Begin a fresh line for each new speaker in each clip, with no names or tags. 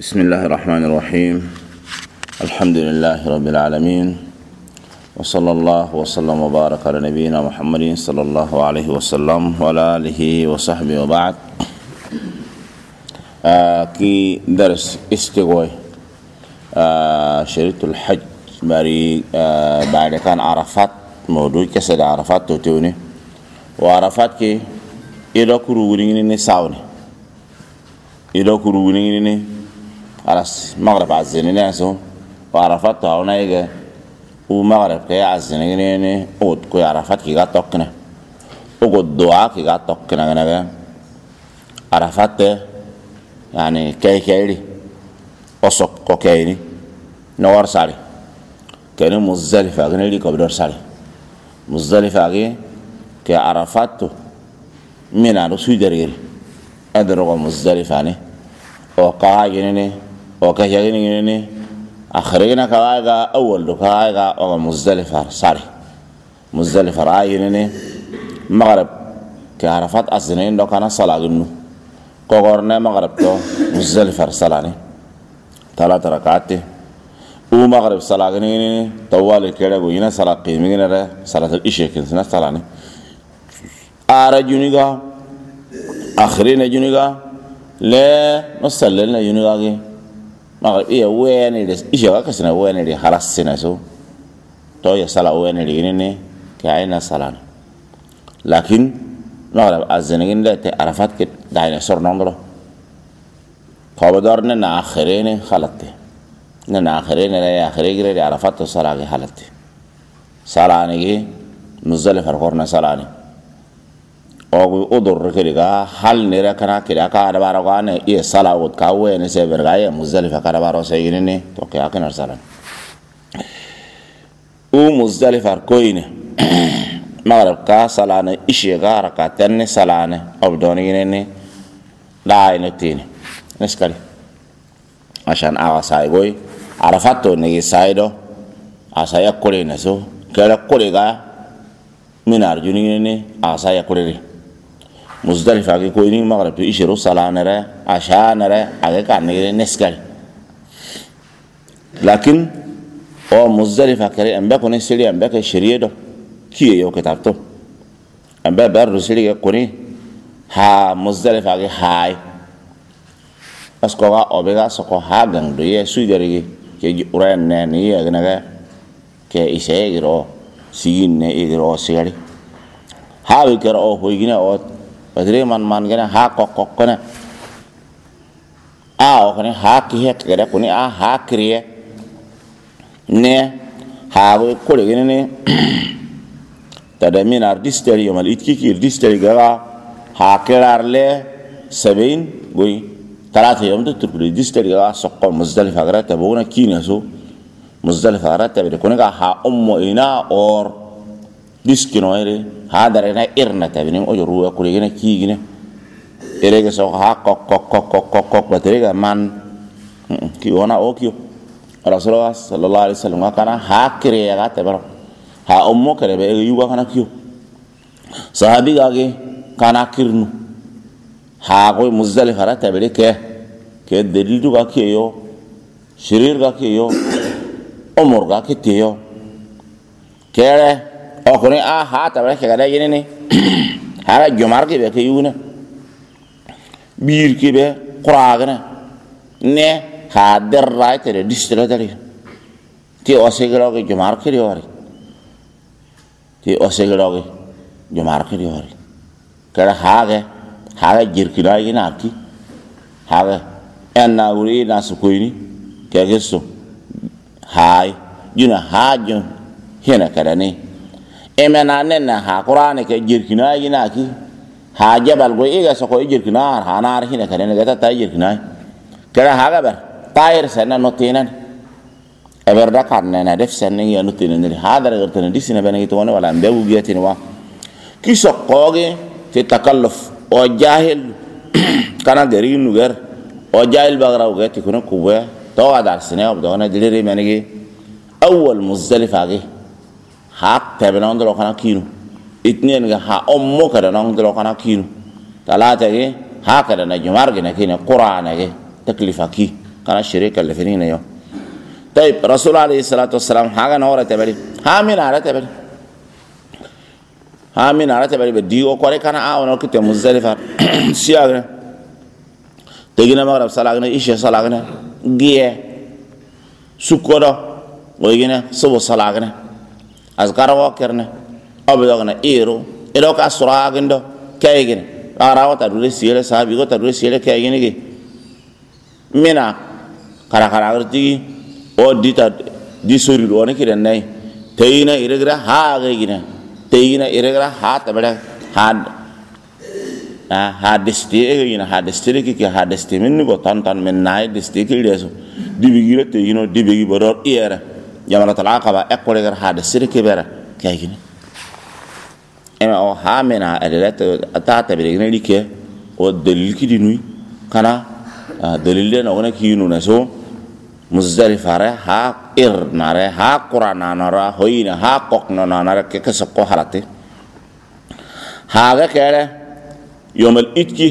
بسم الله الرحمن الرحيم. الحمد لله رب العالمين، وصلى الله وسلم وبارك على نبينا محمد صلى الله عليه وسلم وعلى آله وصحبه وبعد. كي درس استغوي شريط الحج باري بعد كان عرفات موضوع كسر عرفات توتوني وعرفات كي إذا كرووني نساوني إذا كرووني alas maghrib azini naso arafat tauna yega u maghrib ke azini ne od ko arafat ki ga tokkna o go dua ki ga tokkna ga arafat yani kayli osok ko kayni no war sari kene muzdalifa ga ne li ko dor sari muzdalifa ga ke arafat mina do suideriri adro muzdalifa ne o ka yene وكجاني أخرجنا كواجا أول دكاجا أو مزدلفة صاري مزدلفة راينني مغرب كعرفات أسنين دو كان صلاة جنو كورنا مغرب تو مزدلفة صلاة ثلاث ركعات ومغرب صلاة جنيني طوال كذا وينا صلاة قيمين را صلاة الإشاء كنسنا صلاة أرجونيكا آخرين جونيكا لا نصلي جونيكا maghrib iya wene des isha kasna wene di halas sinaso to ya sala wene di ne kaina salana lakin maghrib azanigin da te arafat ke daina sor nondro qabadar na akhirin khalate na akhirin la akhirin di arafat to sala ke halate salani ge muzdalifa korna salani o udur kiriga hal nira kana kira ka da baro gane e sala wot ka wene se bergaye muzdalifa ka da baro se yine to ka kana salan u muzdalifa koine maghrib ka salana ishe ga rakatan ne salana abdoni ne da ine tini neskali ashan awa sai goy arafato ne saido asaya kore ne so kala kore ga minar juni ne asaya kore muzdalifa ke koini maghrib ishiru salanere ashanere aga kanire neskal lakin o muzdalifa kare ambe kone sili ambe ke shariado kiye yo kitabto ambe barru sili ke kone ha muzdalifa ke hay asko ga obega soko ha gangdo ye suidari ke uran ne ni ya gnaga ke ise giro siginne igiro sigari ha we kero o hoygina o padre man gana ha kok kona o kone ha ki hek gada kone ha kriye ne ha go kole gene ne tada min ardisteri yomal itki ki ardisteri gara ha kerarle 70 goy talata yom to turku ardisteri gara sokko muzdalifa gara tabuna kina so muzdalifa gara tabe kone ga ha ummo ina or diskino ere ha darena irna tabinin o ruwa kuligina kigine erege so ha kok baterega man ki ona o ki rasulullah sallallahu alaihi wasallam kana ha kriya ga tabaro ha ummo kare be yuga kana kiyo sahabi gage kana kirnu ha go muzdalifa ra tabere ke dalilu ga kiyo shirir ga kiyo umur ga kiyo kere okone ha tabare ke gada yene ne hala jomar ke be ke yuna bir ke be quragana ne ha derra tere distra dali ti osegro ke jomar ke yori ti osegro ke jomar ke yori kala ha jirkina ina ki ha enna uri na sukuini ke gesso hay juna hajun hena kada ne emena nena ha qur'an ke jirkina yina ki ha jabal go iga so ko jirkina ha nar hina kare ne gata tay jirkina kara ha gabar tayir sana notinan eber da karne na def sana ya notinan ne ha dar gartana disina bana to wala wala mbewu giyatin wa ki so qoge te takalluf o jahil kana gari nugar o jahil bagra o gati kuno kuwa to adar sine ob do na dilire menigi awwal muzdalifa ge hak tabe non do kana kinu itnien ga ha ummo kada non do kana kinu talata ge ha kada na jumar ge na kine qur'ana ge taklifa ki kana shirika lefini yo طيب رسول عليه الصلاة والسلام حاجة نورة تبري هامين على تبري هامين على تبري بدي وقاري كان أنا كنت مزدلفة سياغنا تجينا مغرب صلاغنا إيش صلاغنا جيه سكورة ويجينا سبو صلاغنا أذكر وكرنا أبدأنا إيرو كاسراغنا كايجنا أراو تدري سيله سابي كو تدري سيله كايجنا كي منا كارا أرتي o dita di sori do ne kiran nay tayina iregra ha gina tayina iregra ha tabada ha desti gina ha desti ki ha desti min go tan men nay desti ki leso dibigira tayino dibigi bodor iera jamara talaqaba ekole gar ha desti ki bera kay gina ema o ha mena adelat ata tabira like o dalil ki dinui kana dalil le no ki yunu na so Muzdalifah ha nare ha Qur'ana nara hoina ha kokna nara ke kesako halate ha ga kere yomal itki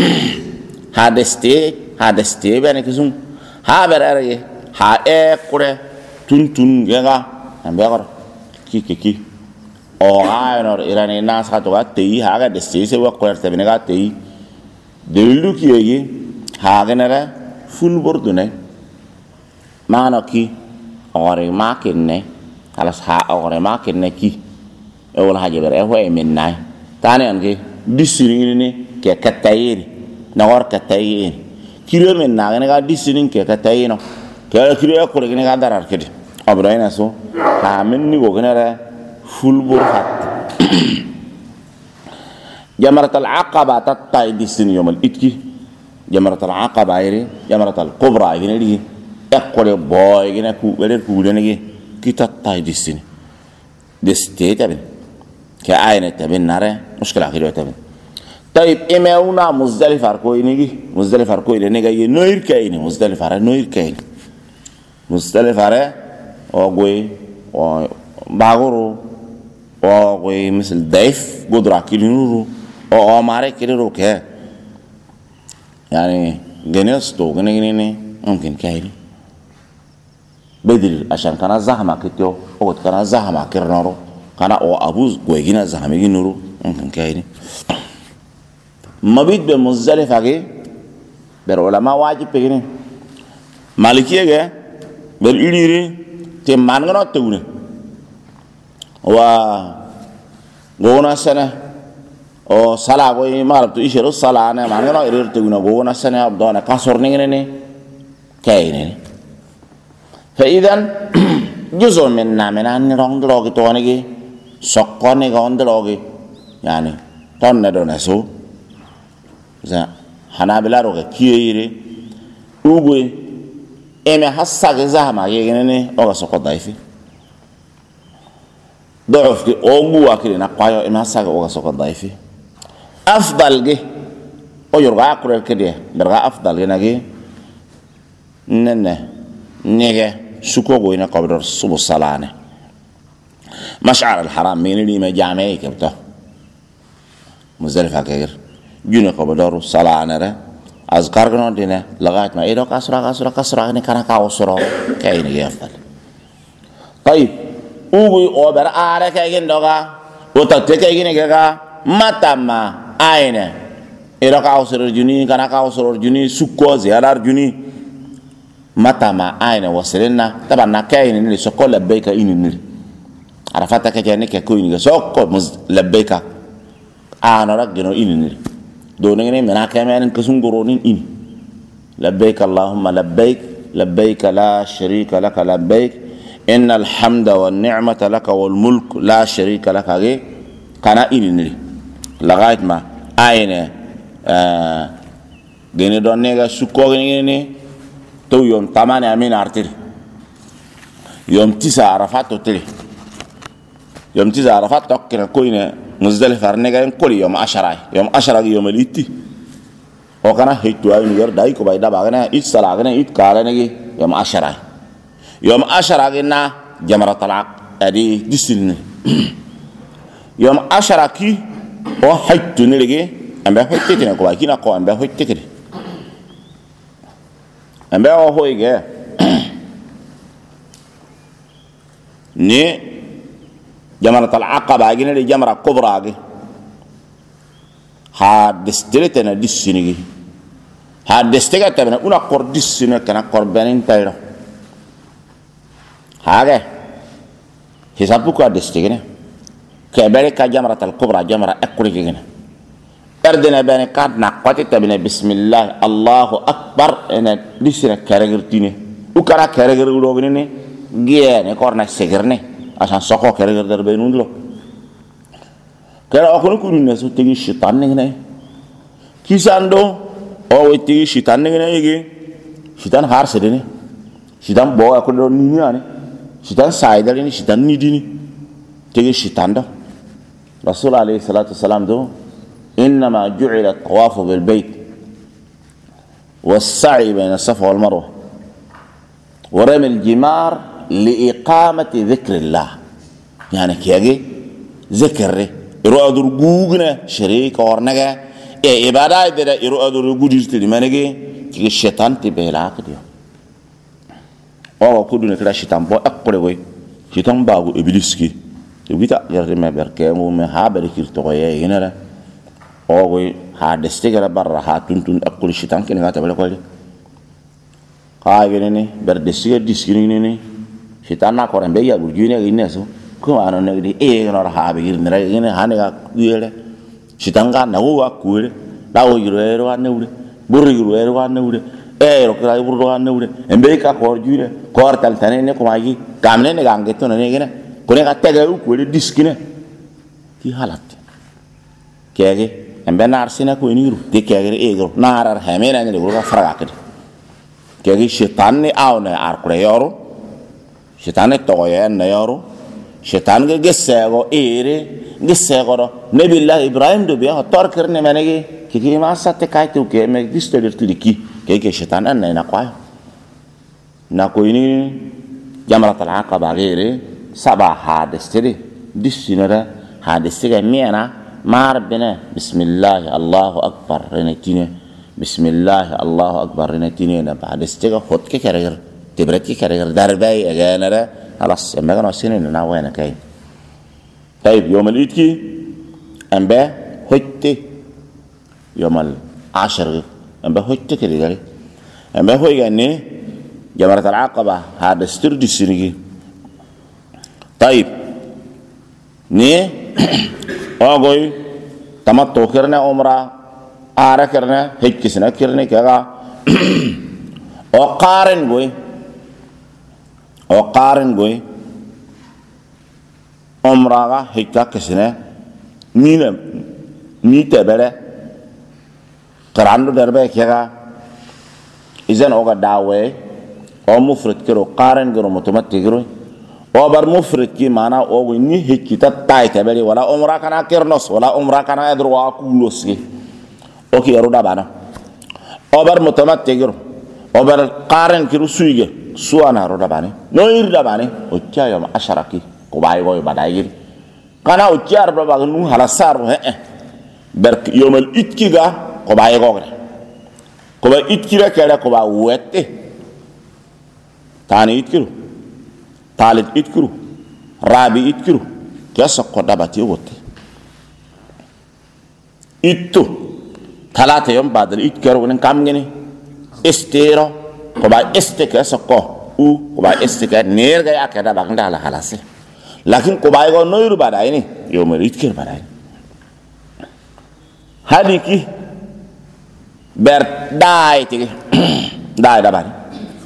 hadeste bene kisum ha berare ha kure tuntun gega ambe gor ki o ayno irani nas ha to gatte ha ga deste se wa qur'an te bene gatte delu ki yi ha ga nara full bordune mana ki ore makinne alas ha ore makinne ki e wala haje bere ho e minnay tane ange disirin ni ke katayiri na war katayiri kiro men na ga disirin ke katayino ke kiro ko re ga darar kedi abrayna so ha minni go gnara fulbur hat jamarat al aqaba tatai disin yawm al itki jamarat al aqaba ire jamarat al kubra ire ekole boy gina ku bere ku dene gi kita tay disini deste tabin ke ayne tabin nare mushkila khiro tabin tayib imeuna muzdalifah ko inigi muzdalifah ko ile nega yi noir kayni muzdalifah o goy o bagoro o goy misal daif godra kilinuru o mare kilinu ke yani genesto gene mumkin kayni بدل عشان كان زحمة كتير أو كان زحمة كرنارو كان أو أبوز قوينا زحمة جنورو ممكن كايني ما بيد بمزدلفة كي بالعلماء واجب بيجني مالكية كي بالإيري تمان كنا تقولي و قونا سنة أو صلاة قوي ما ربطو إيشرو صلاة أنا مان كنا إيري تقولنا قونا سنة أبدانا كسرني كنني كايني فإذا جزء من أن رندروغي تونيغي سقوني رندروغي يعني تندونسو زين حنابلة روغي كيري أوغي إمي حساك زهما يغنيني أوغا سقو ضعيفي ضعف كي أوغوا كي نقايو إمي حساك أوغا سقو ضعيفي أفضل جي أو يرغا أقرأ كده برغا أفضل جي نيجي سكوكو هنا قبل الصبح الصلاة مشعر الحرام من اللي ما جامعي كبته مزدلفة كير جينا قبل دار الصلاة نرى أذكر كنا دينا لغاية ما إيرو كسرة هني كنا كاوسرة كاين يفعل طيب أوبي أوبر آره كاين دوغا وتتك كاين كذا متى ما أين إيرو كاوسرة جوني كنا كاوسرة جوني سكوا زيادة جوني متى ما أين وصلنا طبعا نكاين اللي سكول لبيك إني عرفتك كأني كوين سكول لبيك أنا رجعنا إني دوني من كمان كسون قرونين إني لبيك اللهم لبيك لبيك لا شريك لك لبيك إن الحمد والنعمة لك والملك لا شريك لك كان إني لغاية ما أين جيني دوني سكول إني تو يوم 8 أمين أرتري يوم 9 عرفات تري يوم 9 عرفات تكنا كوينة مزدلفة رنجا كل يوم 10 يوم الإتي وكنا هيتوا ينور دايكو بايدا بعدنا إيد سلاعنا إيد كارنا يوم 10 يوم 10 جينا جمرة طلع أدي ديسين يوم 10 كي أو هيتوا نلقي أم بهوي تكنا كواكينا كوا أم بهوي تكنا ambe o hoyge ni jamrat al aqaba gine de jamra kubra ge ha destelete na dissinigi ha destega tabna una kor dissina kana kor benin tayro hage hisabu ko destegene ke bere ka jamrat al kubra jamra akuri gine erdena bene kadna qati tabna bismillah allahu akbar ena dissina karagirtine ukara karagir udogne ne giene korna segerne asan soko karagir darbe nundlo kera akunu kunna so tegi shaitan ne kisando o tegi shaitan ne yege shaitan har sedene shaitan bo akudo ni ani shaitan saidale ni shaitan ni dini tegi shaitan do rasul alayhi salatu wasalam do انما جعل الطواف بالبيت والسعي بين الصفا والمروه ورمي الجمار لاقامه ذكر الله يعني كيجي ذكره iro adur gugna shirika ornaga e ibada ida iro adur gudirti manage ki shaitan ti bela kadi o ko dune kala shaitan bo akore goy shaitan bagu iblis ki to gita yarde me berke mo me ha berkir to ye yinara o goy ha destigara barra ha tuntun akul shaitan ken ngata bele ko ka gene ni ber destiga diskini ni shaitan na ko rembe ya gurjune gineso ko ano ne di e no ha be girne re ne ha ne ga yele sitanga na wa kuere da o yiro ero ane ure buru yiro ero ane ure e ro kra buru ane ure embe ka ko jure ko tal tane ne ko magi kamne ne gange to ne gene ko ne ka tega u kuere diskine ki halat kege embe nar sina ko niru de kege e gro nar ha me ne ne ka fraga kede kege shaitan ne awne ar kure yoro shaitan ne to ye ne yoro shaitan ge gesego ere gesego nabi allah ibrahim do biya tor karne manege ki ma satte kaitu ke me distelir tudiki ke shaitan an na kwa na ko ini jamrat al aqaba gere saba hadistiri disinara hadistira miana mar bena bismillah allahu akbar renetine bismillah allahu akbar renetine na hadistira hot ke kare tibrati kare darbai aganara خلاص لما كانوا سنين انا وين كاين طيب يوم الإيدكي أنبا هجتي يوم العشر أنبا هجتي كده قال أنبا هو يعني جمرة العقبة هذا استرد السنة طيب ني أقول تمتو كرنا عمرة آرا كرنا هج سنة كرنا كذا وقارن بوي o qarin goy umraga hikka kesene mina ni tebere qarando darbe kega izan oga dawe o mufrid kiro qarin giro mutamatti giro o bar mufrid ki mana o ni hikita tay tebere wala umra kana kirnos wala umra kana adru wa kuloski o ki yaruda bana o bar mutamatti giro o bar qarin kiro suige suana roda bani no irda bani o kya yom asharaki ko bay go badayir kana o kya roda ba nu halasar ber yomal itkiga ko bay go ko ba itkira kala ko ba wette tani itkiru talit itkiru rabi itkiru kesa ko dabati wotte itto talata yom badal itkaro nen kam ngene estero ko ba esteke sokko u ko ba esteke ner ga akada ba ngala halase lakin ko ba go noyru badai ni yo me ritkir badai hadiki ber dai ti dai da bari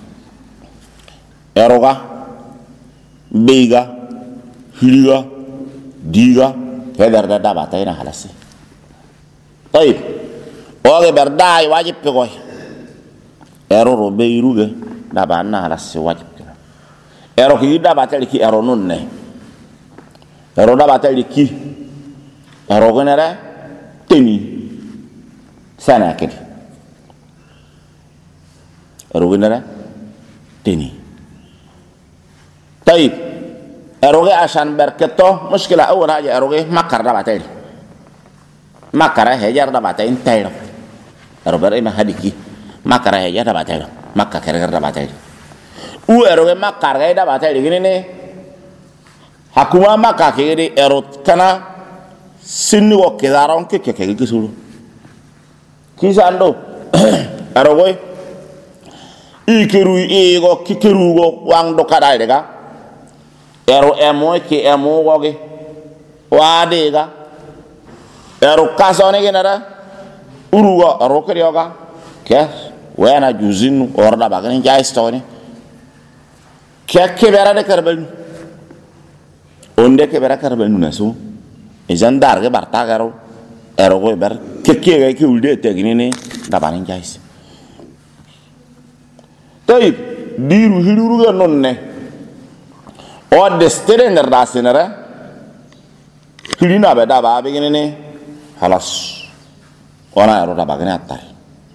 eroga beiga hiliga diga feder da batai na halase طيب oge ber dai wajib pe koy ero ro beiruge da banna ala se wajib kala ero ki da batali ki ero nonne ero da batali ki ero gonere teni sana kedi ero gonere teni طيب ero ge asan berketo muskila awal aja ero ge makar da batali makara hejar da batali tayro ero ber ima hadiki makara ya da batai makka kere da batai u ero ge makar ga da batai gini ne hakuma makka ke ero kana sinni wo ke daron ke suru kisando ero goy ikeru go kikeru go wang do kada daga ero emo ke emo go ge wade ga ero kasone ge nara urugo ero ke yoga ke wena juzin orda bagani jay stone ke bera de karbel onde ke bera karbel nasu izandar ge barta garo ero go ber ke ga ulde te gini ne da banin jay tay diru hiluru ga nonne o destere nder da senere hilina be da ba be gini ne halas ona ero da bagani attar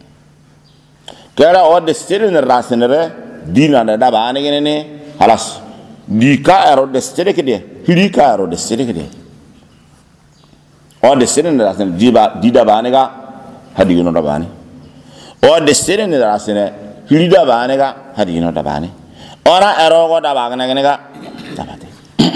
kera o destere nder da senere dina da ba ne gini ne halas di ka ero destere ke de hili ka ero destere ke de o destere nder da senere di da ba ne ga hadi no da ba ne o destere nder da senere hilida bane ga hadino da bane ora erogo da bagana ga tabate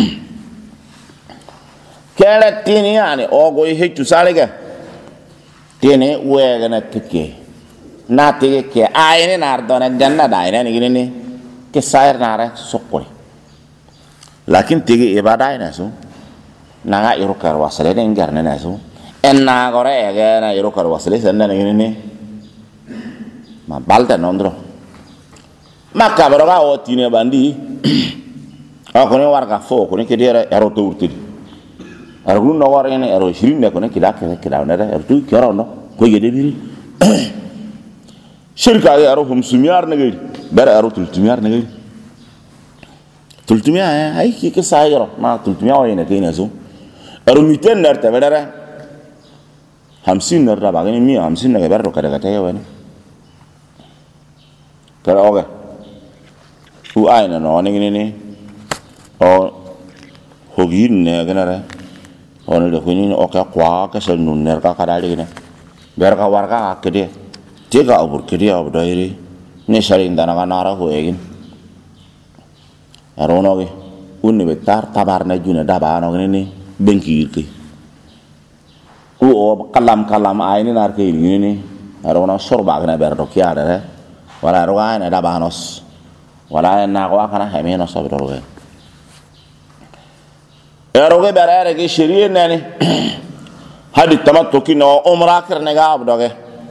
kele tini yani ogo heccu salega tini wega na tike na tike ke ayne nardona ganna daine ni gini ke sair nare sokoi lakin tike ibada ina su naga irukar wasale den garne na su enna gore ege na irukar wasale sanna ni gini ma balta nondro maka baroga o tine bandi ko ne warga fo ko ne kedere ero to urtidi ero no warga ne ero shirin ne ko ne kidake ne ero tu kero no ko yede biri shirka ga ero hum sumyar ne gari ber ero tultumyar ne gari tultumya ay ki ke sayro ma tultumya o ne kene so ero miten ner te bedere 50 ner da bagani mi 50 ne ber ro kada ta yawa ne kara oge u aina no ni o hogin ne ganare on le kuni o ka kwa ka sel nun ner ka kada le ne ber ka warga akede tega obur kedi obdairi ne sharin dana ka nara ho egin arono ge unne betar tabar na juna da ba no ni benki ki u o kalam aini nar ke ni arono sorba gna ber do kya da wala roga na da banos wala na ko kana hemeno sabro roga eroge berere ge shiriye nani hadi tamattu kino umra karne ga abdoge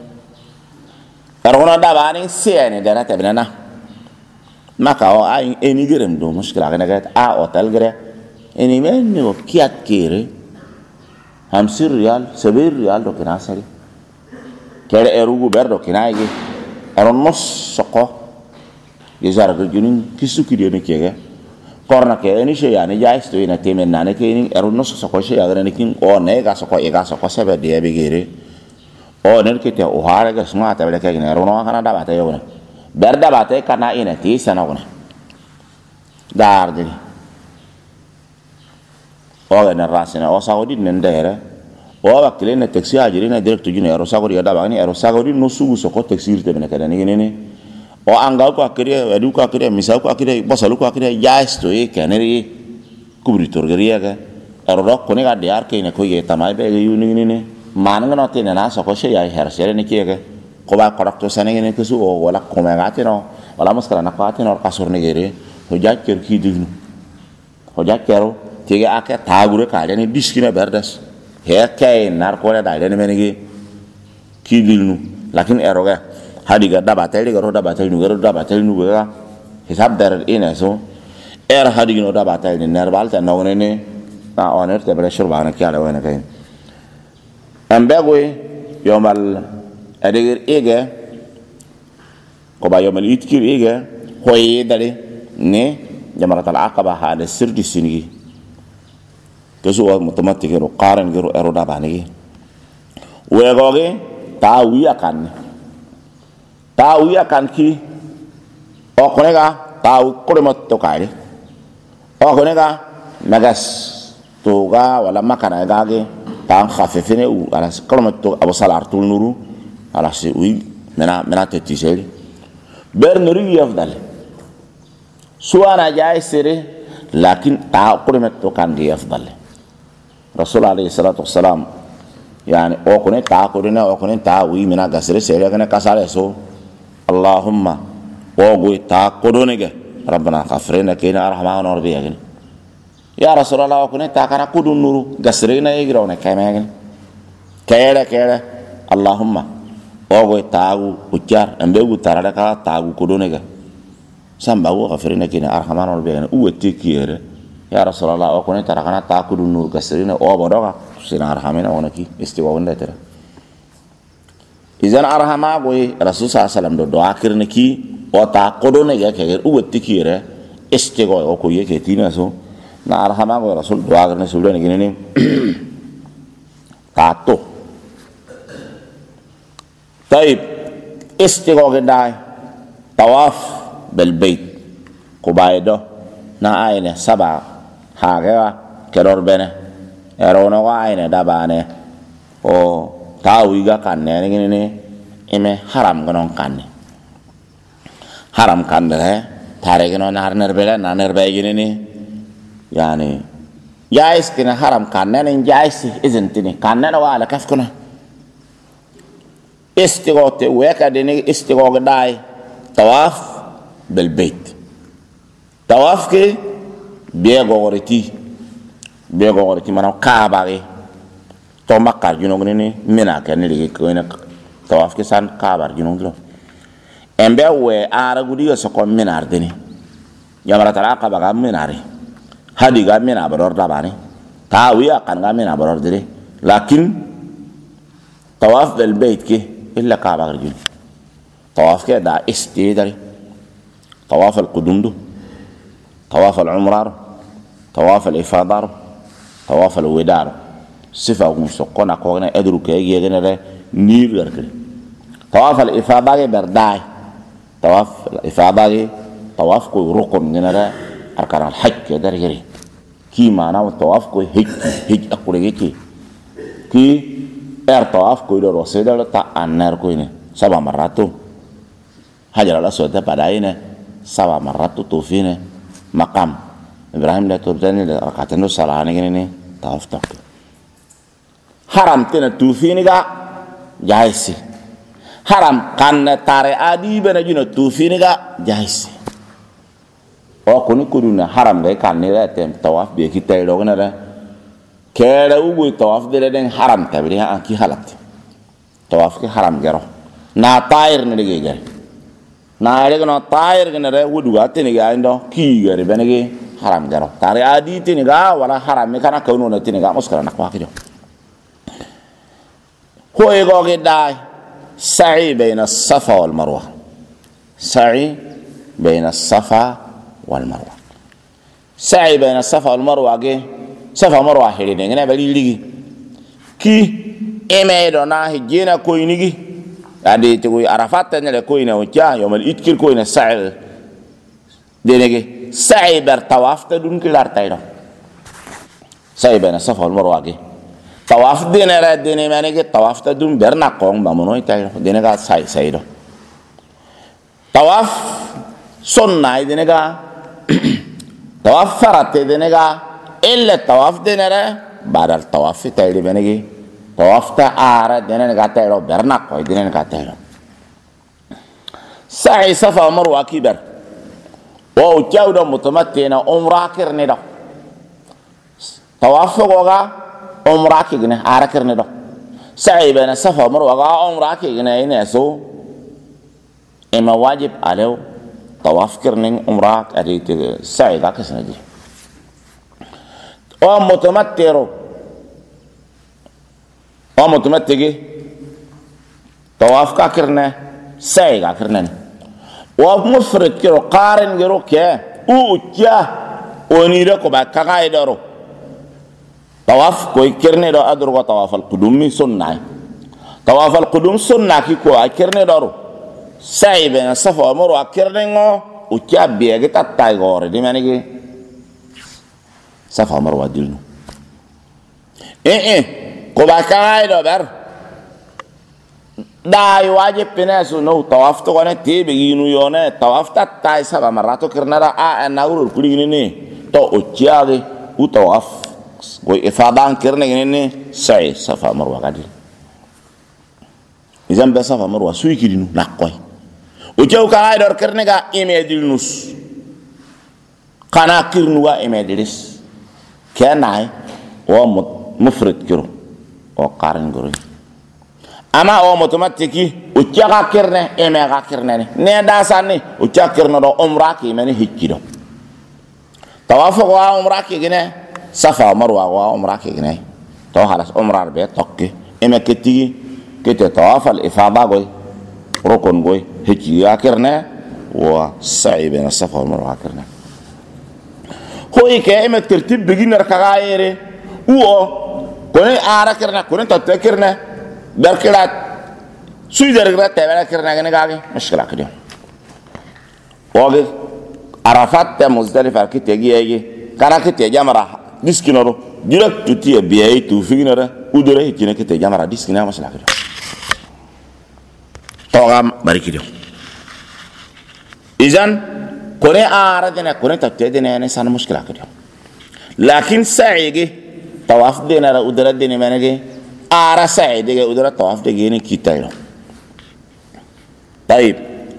erona da bani siene dana tabana maka o ay eni gerem do mushkila ga nagat a hotel gere eni men no kiat kere 50 riyal 70 riyal do kana sari kere erugo berdo kinaige eron nos soko gezar ga junin kisuki de ne kege korna ke eni she ya ne jais to ina temen na ne ke ni eron nos soko she ya ga ne kin o ne ga soko sebe de be gere o ne ke te o hare ga sma ta be ke ne eron no kana da ba ta yo ne berda ba ta kana ina ti sana ko ne dar de o ga na rasina o saudi ne ndere o wakile ne taxi ajiri na direct jine ero sagori da ba ni ero sagori no sugu soko taxi te ne kada ni ne o anga ko akire edu ko akire misa ko akire bosalu ko akire jais to e kaneri kubri torgeria ga ero ro ko ne ga diar ke ne ko ye tamai be yu ni ne mananga no te na soko she ya her sere ne ke ga ko ba korakto sane ne ke su o wala ko me ga te no wala muskara na ko ate no kasur ne gere ho jakker ki dignu ho jakkero te ga aka tagure ka ne diskina berdas he kay nar ko da ne menigi ki dignu lakin ero ga hadiga dabatel ga ro dabatel nu ga hisab dar ina so hadiga no dabatel ni nerval ta no ne ta oner te pressure bana kya la wena kay ambe goy yomal adigir ege ko ba yomal itkir ege hoye dale ne jamarat al aqaba hada sirdi sinigi kesu automatique ro qaran gero ero dabani we goge tawiya kan ki o konega taw ko mo to kare o konega nagas to ga wala makana gage tan khafefene u ala ko mo to abu salar tul nuru ala si wi mena tetiseli bernuri afdal suana jaisere lakin taqrimat to kan di afdal rasul alayhi salatu wassalam yani o kone taqurina o kone tawi mena gasere sere kana kasale so allahumma o go taqurone ge rabbana ghafirna kina arhamana rabbiya gani ya rasulullah o kone taqara kudun nuru gasere na yigrawne kayma kayra allahumma ogo tagu ujar ambe utara ka tagu kudone ga samba wo ghafirina kina arhamana rabbiya uwati kiyere ya rasulullah o kone tara kana ta kudun nur gasrina o bodoga sina arhamina onaki istiwa wanda tara izan arhama go rasul sallallahu alaihi wasallam do akirne ki o ta kudone ga ke uwati kiyere istigo o ko yeke tina so na arhama go rasul do akirne sulane gine tato طيب استيغو غداي طواف بالبيت قبايدو نا عينه سبع حاجه كرور بنه يرونو عينه دبانه او تاويغا كانه ني ايمه حرام غنون كانه حرام كانه تاريغنو نارنر بلا نانر بايغيني يعني جايز كنا حرام كانه نين جايز اذنتني كانه ولا كفكنا استغوت ويكادني استغوغ داي طواف بالبيت طواف كي بيغورتي مانو كاباري تو مكار جنوغني مينا كان لي كوينك طواف كي سان كابار جنوغلو امبي وي ارغودي سكو مينار دني جامرا ترا كابا ميناري هادي غا مينا برور داباني تاوي كان غا مينا برور دي لكن طواف بالبيت كي إلا كعبة رجل طواف كده دا استيدري طواف القدوم دو طواف العمرار طواف الإفاضار طواف الودار صفة ومسقنا قوغنا أدرو كي يجينا نير غركري طواف الإفاضة برداي طواف الإفاضة طواف كوي ركن جنا أركان الحج كده رجري كي معنا طواف كوي هج أقولي كي طواف كوي دور وسيدة تا أنر كوينه 7 مرات حجر الأسود بداينه 7 مرات توفينه مقام إبراهيم لا تردني ركعتين الصلاة نجني طواف تك حرام تنا توفينه جا جايسي حرام كان تاري عادي بنجينا توفينه جا جايسي أو كوني كورونا حرام ده كان نيرة تم طواف بيكيتا يلوغنا ده كذا وقول طواف دلنا حرام تبريها أنكي حلت طواف كي حرام جرو نا طاير نرجع جري نا إذا طاير كنا ودوات نيجا عنده كي جري بنيجي حرام جرو تاري عادي تنيجا ولا حرام مكانا كونو تنيجا مسكرا نقوى كده هو يقول كده سعي بين الصفا والمروة سعي بين الصفا والمروة سعي بين الصفا والمروة كي safa marwa hirine ngene bali ligi ki emedo na hijina ko inigi ade to arafat ne ko ina uja yomal itkir ko ina sa'i denege sa'i ber tawaf ta dun kilar tayro sa'i bena safa wal marwa ge tawaf dene ra dene manege tawaf ta dun ber na ko mamono tayro denega sa'i do tawaf sunna denega tawaf farat denega إلا الطواف ديننا بعد الطواف تايلي بنيجي طواف تاعرة ديننا قاتيرو برناق وي ديننا قاتيرو سعي صفا ومروة كبر وجاودو متمتنا عمره كرنيدو طواف فوقا عمره كيغنا عرا كرنيدو سعي بين صفا ومروة عمره كيغنا ينسو إما واجب عليه طواف كرنين عمره أديت سعي ذاك سنجي ومتمترو ومتمتجي طواف كاكرنا سعي كاكرنا ومفرد كيرو قارن كيرو كيه اوجا ونيرو كبا كاي دارو طواف كوي كرني دو ادرو طواف القدوم سنة طواف القدوم سنة كي كو كرني دارو سعي بين الصفا والمروة كرني اوجا بيغي تاي غور دي مانيكي صفا مروة ديلنو كوبا كاي دو بر dai wajib penesu no tawaf to kone tebe ginu yone tawaf tatai saba marato kirnara a naurul kulini ne to uciage u tawaf go ifadan kirne ne sai safa marwa kadir izan be safa marwa suyi kidinu nakoy o jew ka ay dor kirne ga imedil nus kana kirnu ga imedilis kenai o mufrid kiro o qarin goro ama o automatiki o jaga kirne e me ga kirne ne da sanni o jakirno do umra ki meni hikkido tawafo wa umra ki gine safa marwa wa umra ki gine to halas umra be tokki e me keti kete tawaf al ifada goy rukun goy hikki ga kirne wa sa'i ben safa wal marwa kirne hoy ke e me tertib beginner ka ga yere uo kone ara kirne kone tatte kirne berkelat suy dergrat tebela kirna gane gage mushkila kidi oge arafat ta muzdalifa kitegi yegi kana kite jamara diskinoro direct tuti biay tu figinara udure hitine kite jamara diskina mushkila kidi togam barikido izan kone ara dena kone tatte dena ne san mushkila kidi lakin sa'igi tawaf dena udure dena manage ara sai dege udara tawaf dege ni kita yo taib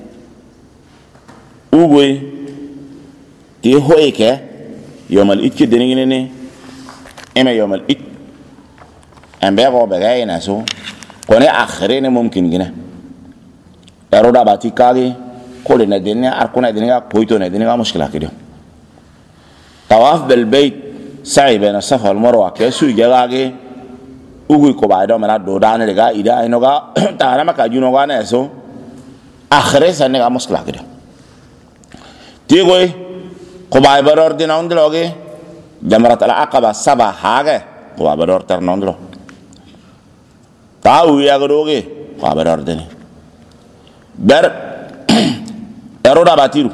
ugoy ti hoye ke yomal itki deni ne eme yomal it ambe go begay na so kone akhire ne mumkin gina eroda bati kage kole na deni arkuna deni ga poito na deni ga mushkila kido tawaf bil bayt sa'i baina safa wal marwa ke su jagage ugu ko ba do mena do dane ga ida ino ga ta na maka juno ga ne so akhire sanne ga muskila gida ti goy ko ba baror dina ondloge jamrat al aqaba saba hage ko ba baror tar nondlo ta u ya goge ko ba baror dine ber eroda batiru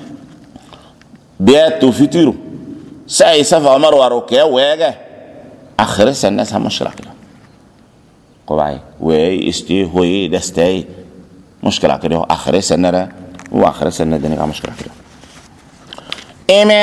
be tu fitiru sai safa marwa ro ke wege akhire sanne sa muskila gida قبعي ويستي هوي دستي مشكلة كده آخر سنة وآخر سنة دنيا مشكلة كده إما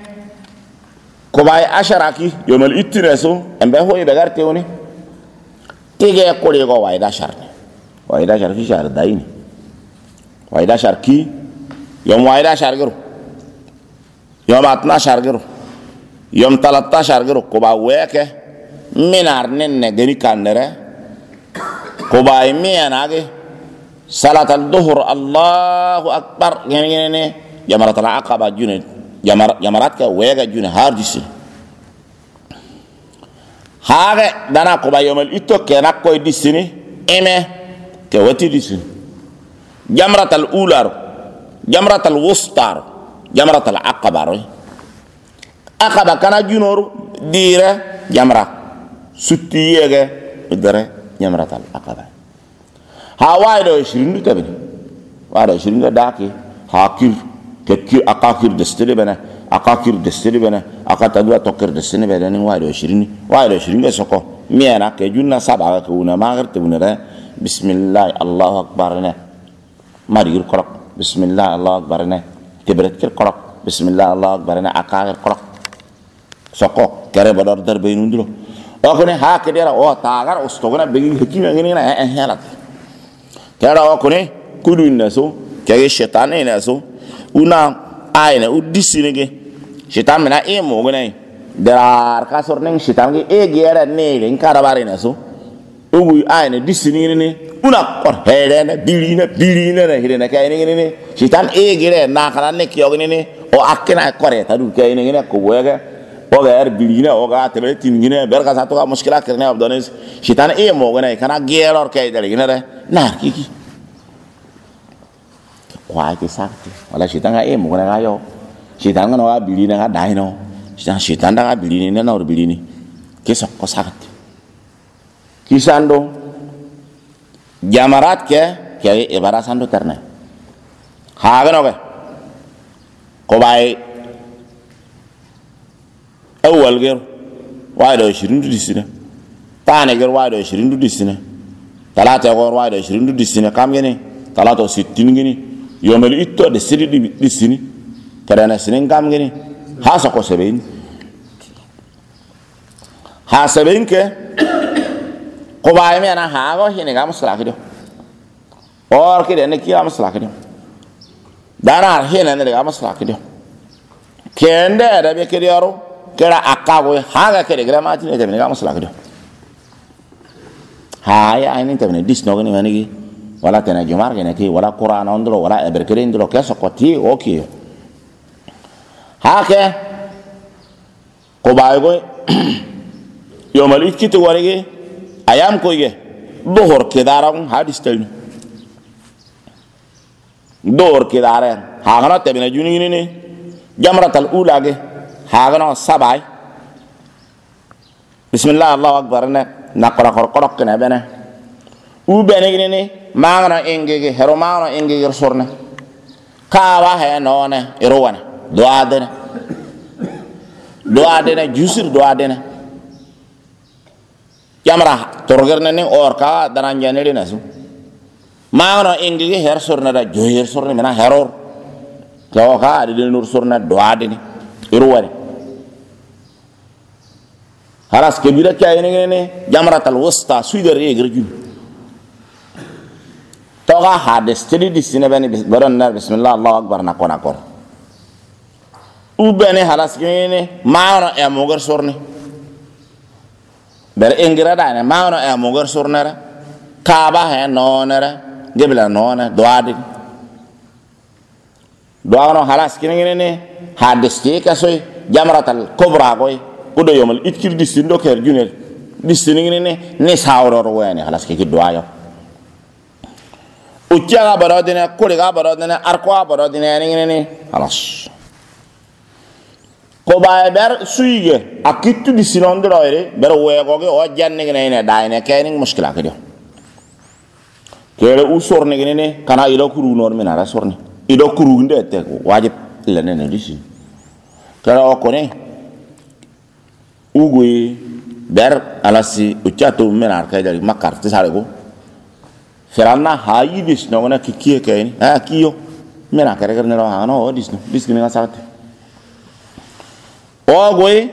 قبعي أشراكي يوم الإتناسو أم بهوي بغير توني تيجي يقول يقول وايد أشرني وايد أشر في شهر دايني وايد أشر كي يوم وايد أشر كرو يوم 12 كرو يوم 13 كرو قبعي وياك من أرنين نجني كانره قبائل مياناغي صلاة الظهر الله أكبر يعني جمرة العقبة جنة جمرات كويجا جنة هارديس هذا دانا قبائل يوم الإتو كنا كوي ديسني إمه كوتي ديسني جمرة الأولى جمرة الوسطى جمرة العقبة عقبة كنا جنور ديرة جمرة ستيجة بدره جمرة العقبة هواي 20 تبني واحد 20 داكي هاكير كير أكاكير دستري بنا أكاكير دستري بنا أكاتدوا توكر دستري بنا واحد 20 سكو ميانا كجونا سبعة كونا ما غير تبني بسم الله الله أكبر نه مرير كرك بسم الله الله أكبر نه تبرت كرك بسم الله الله أكبر نه أكاكير كرك سكو كره بدر در بينون دلو أكونه هاكديرا أو تاعر أستوعنا بيجي هكين عندنا هلا كذا أكونه كل الناسو كذا الشيطان الناسو ونا أينه وديسينه الشيطان منا إيه موجنا دار كاسورنين الشيطان إيه غيره نيلين كارباري الناسو وقول أينه ديسينه ونا كور هيرنا بيلينا هيرنا كأنه الشيطان إيه غيره ناكرانه كيوغنه أو أكنا كوره تدو كأنه كوبويا oga bilina oga tebeletin gine berka satu ka muskilah kirne abdones shitan e mo gane kana geror kay dali gine re na kiki kwa ke sakti wala shitan ga e mo gane ga yo shitan ga no ga bilina ga dai no shitan da ga bilini na no bilini ke sok ko sakti kisando jamarat ke ibarasando terne ha ga no ga ko bai أول غير واحد 20 ديسنا ثاني غير واحد 20 ديسنا talata ko wa da 20 disine kam gene talata 60 gene yomal itto de sidi disine kadana sinin kam gene ha sa ko seben ke ko baay me na ha go hine ga musla kido or ki de ne ki ga musla kido dara hine ne ga musla kido kende da be kido yaro kera akago ha ga kede gramati ne de ga musla kido ha ya ini te ne dis no ni mani ki wala tena jumar gene ki wala qur'an ondro wala eberkere ndro keso koti okay ha ke ko baay go yomal ikkiti warige ayam koyge dohor kedaram hadis tayni dohor kedare hagana tebina juni ni jamratul ula ge hagana sabay bismillah allahu akbar ne nakora korok ne bene u bene ni mangana engege hero mangana engege sorne kawa he none irwana doadene jusir doadene jamra torgerne ne or ka danan janere nasu maano ingige her sorna da joyer sorna mena heror to ka ade nur sorna doade ni irwani haras ke bira kay ne jamratul wusta suidere egrejun to ga hades tedi disine bani baron nar bismillah allahu akbar na kona kor u bene halas ke ne maano e mogar sorni ber engira dane maano e mogar surnere kaaba he nonere gebla nona doade doano halas kinene ne hadesti kasoy jamratal kubra goy kudo yomal itkir disindo ker junel disiningene ne sawror wene halas ki doayo uccaga barodine kuriga barodine arko barodine ne halas ko baay ber suyge akittu di sinondro ere ber wegoge o janne ne dayne kayning muskila kedo kere u sorne ne kana ilo kuru nor minara sorne ilo kuru nde te wajib lene disi kara o kone ugui ber alasi uccatu minar kay dari makar tisare go ferana hayi dis no na kikie kayni ha kiyo mena kare kare no ha no dis ni ngasate ogoy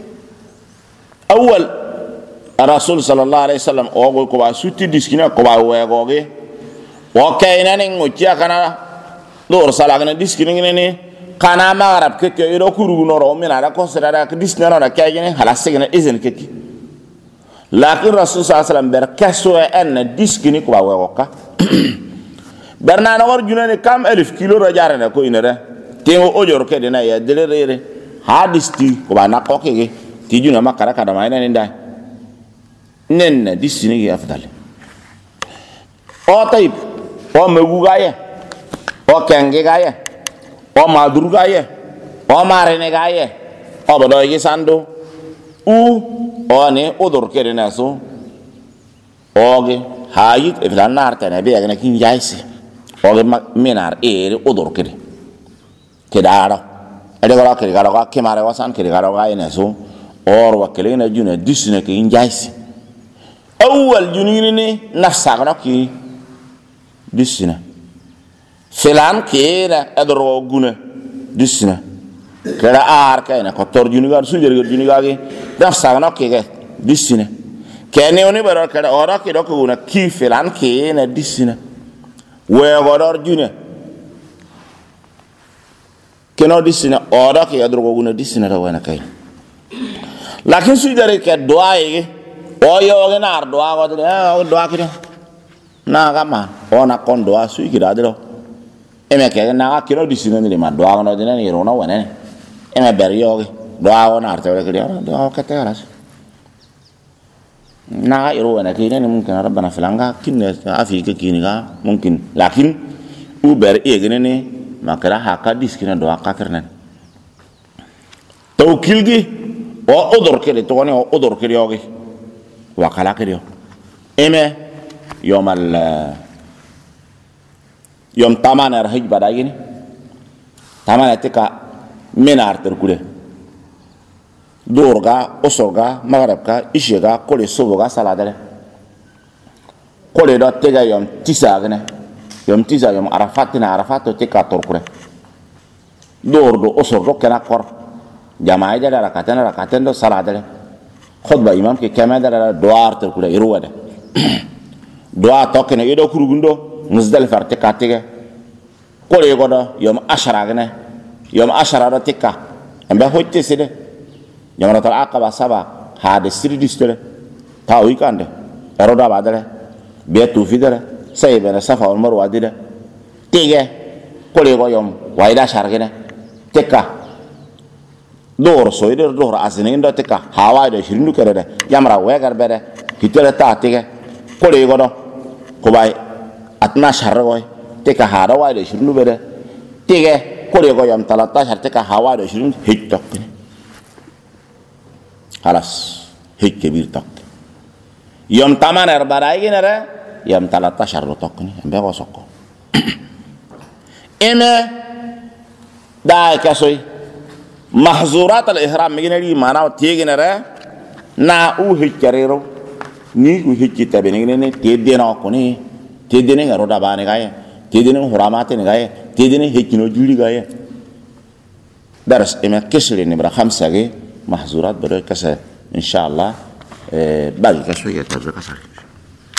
awal rasul sallallahu alaihi wasallam ogoy ko ba sutti diskina ko ba wegoge o kayna ning uccia kana dor salagna diskina ne kana magarab ke ke ro kuru no ro mina ra ko sera ka disna no ra kayne halasina izen ke lakin rasul sallallahu alaihi wasallam ber kaso en diskini ko ba wegoka berna no war junane kam 1000 kilo ro jarana ko inere tengo ojor ke de na ya delere hadisti ko ba nakko ke ti juna makara kada mai nan dai nen disini ya afdal o tayib o megu gaye o kenge gaye o madur gaye o marene gaye o bodo yi sando o ne odor kere naso oge hayit e flanar tane be agna kin jaisi oge minar e odor kere kedara ade gora kere gara ga kemare wasan kere gara ga ina so or wakele na juna disne ke injaisi awwal junini ne nafsa kana ki disne filan kera adro guna disne kera ar kana ko tor junigar sunjer junigar ge nafsa kana ke disne kene oni baro kera ora ke do ko na ki filan ke na disne we godor june keno disina ora ke adrogo guna disina rawana kay lakin su dare ke doa ye o yo na ar doa go de o doa kire na gama ona kon doa su kira de e me ke na kiro disina ni ma doa no de ni rona wane e me ber yo doa ona ar te kire doa ka te aras na iro wana kire ni mungkin rabbana filanga kinne afi ke kiniga mungkin lakin u ber e gene ni makara haka diskina doa kakernan tawkilgi o odor kere to ne o odor kere yogi wakala kere eme yom tamana rahij badagini tamana tika menar terkule dorga osorga magarabka ishega kole soboga saladale kole do tega yom tisa gane yom tisa yom arafat na arafat te ka torkure dor do osor do kana kor jama'a da rakatan do salat da khutba imam ke kama da doar torkure irwada doa tokene ido kurugundo musdal farte katege kole godo yom ashara gane yom ashara do tikka ambe hotte sede jamratul aqaba saba hade siridistele tawi kande eroda badale betu fidere saybena safa wal marwa dide tige kole go yom waida shargene tikka dor soide dor asine ndo tikka hawa de shirindu kerede jamra wegar bede hitele ta tige kole godo ko bay atna shargoy tikka hada wa de shirindu bede tige kole go yom 13 tikka hawa de shirindu hittok halas hik kebir tok yom tamaner barai ginere yom 13 tok ni ambe ko sokko ene da kasoy mahzurat al ihram gineri mana tiginere na u hikkerero ni u hikkita benigene tedena ko ni tedene ngaro da bane gaye tedene huramate ni gaye tedene hikkino juli gaye daras ema kesle ni bra khamsa ge mahzurat bere kasa inshallah bagi kasih ya terima kasih.